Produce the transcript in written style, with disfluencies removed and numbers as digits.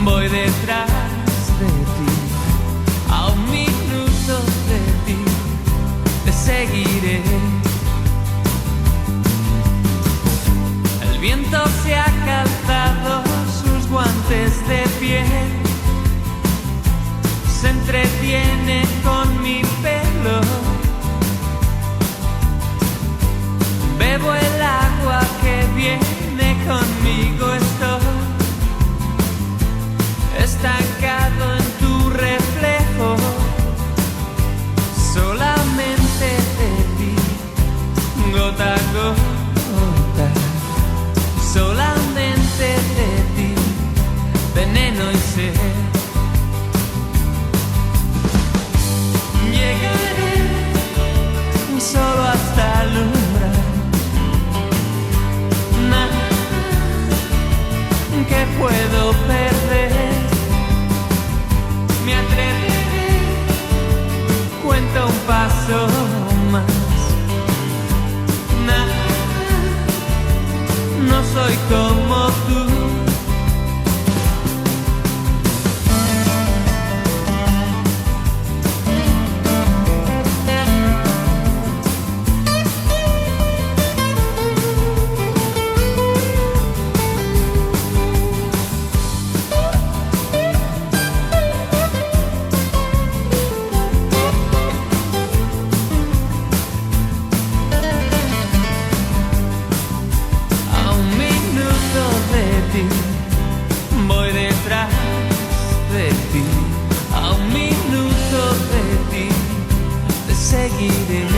voy detrás de ti, a un minuto de ti, te seguiré. El viento se ha calzado sus guantes de piel, se entretiene con mi pelo. Bebo el agua que viene conmigo, estoy estancado en tu reflejo. Solamente de ti, gota a gota. Solamente de ti, veneno y sed. Llegaré solo hasta el umbral. Nada que puedo perder. Me atreveré, cuento un paso más. Nada, no soy como tú. Voy detrás de ti, a un minuto de ti, te seguiré.